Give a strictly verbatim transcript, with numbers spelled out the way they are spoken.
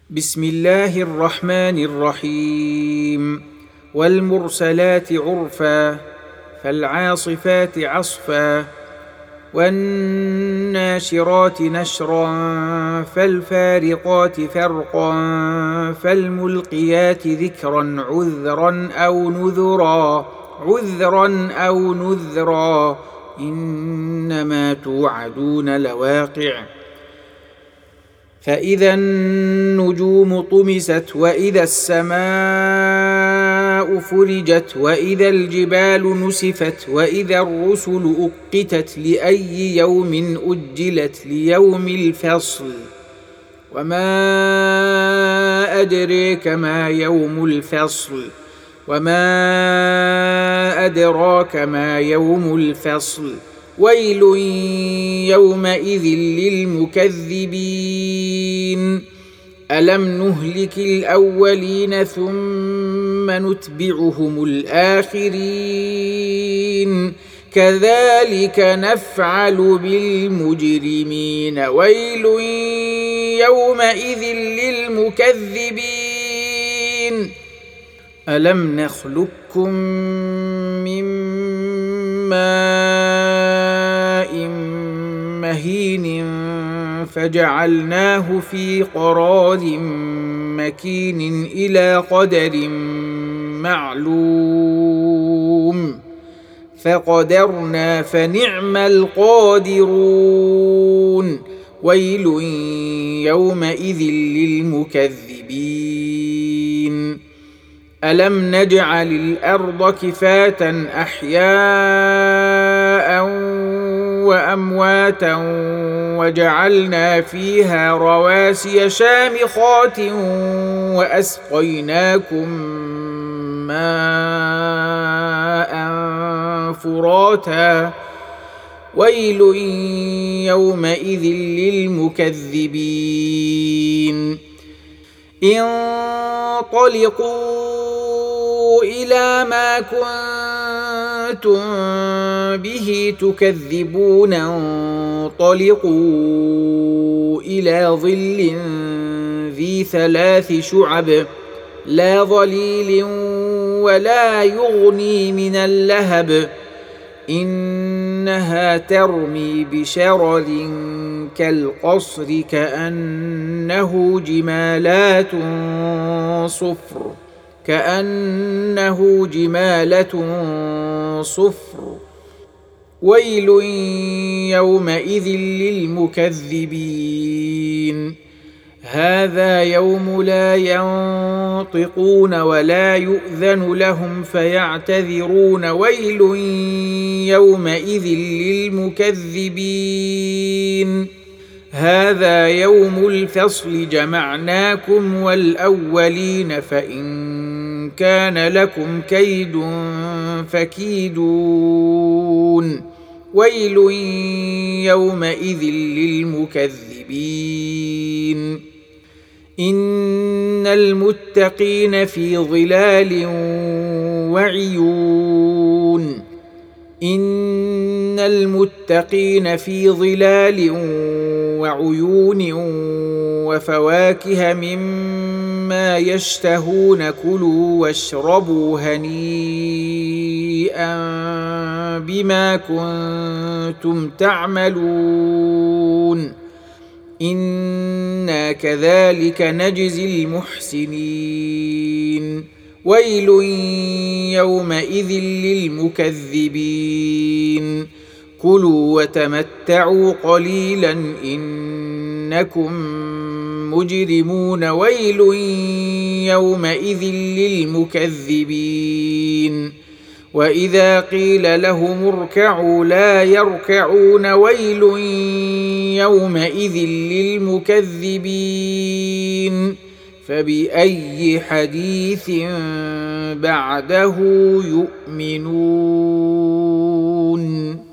بسم الله الرحمن الرحيم. والمرسلات عرفا فالعاصفات عصفا والناشرات نشرا فالفارقات فرقا فالملقيات ذكرا عذرا أو نذرا عذرا أو نذرا إنما توعدون لواقع. فإذا النجوم طمست وإذا السماء فرجت وإذا الجبال نسفت وإذا الرسل أقتت لأي يوم أجلت ليوم الفصل. وما أدريك ما يوم الفصل وما أدراك ما يوم الفصل. ويل يومئذ للمكذبين. ألم نهلك الأولين ثم نتبعهم الآخرين كذلك نفعل بالمجرمين. ويل يومئذ للمكذبين. ألم نخلقكم من ماء مهين فجعلناه في قرار مكين إلى قدر معلوم فقدرنا فنعم القادرون. ويل يومئذ للمكذبين. ألم نجعل الأرض كفاة أحياء وأمواتا وجعلنا فيها رواسي شامخات وأسقيناكم ماء فراتا. ويل يومئذ للمكذبين. انطلقوا إلى ما كنتم به تكذبون. انطلقوا إلى ظل ذي ثلاث شعب لا ظليل ولا يغني من اللهب إنها ترمي بشرر كالقصر كأنه جمالات صفر كأنه جمالة صفر. ويل يومئذ للمكذبين. هذا يوم لا ينطقون ولا يؤذن لهم فيعتذرون. ويل يومئذ للمكذبين. هذا يوم الفصل جمعناكم والأولين فإن كان لكم كيد فكيدون. ويل يومئذ للمكذبين. إن المتقين في ظلال وعيون إن المتقين في ظلال وعيون وفواكه مما يشتهون. كلوا واشربوا هنيئا بما كنتم تعملون إنا كذلك نجزي المحسنين. ويل يومئذ للمكذبين. كلوا وتمتعوا قليلا إنكم مجرمون. ويل يومئذ للمكذبين. وإذا قيل لهم اركعوا لا يركعون. ويل يومئذ للمكذبين. فبأي حديث بعده يؤمنون.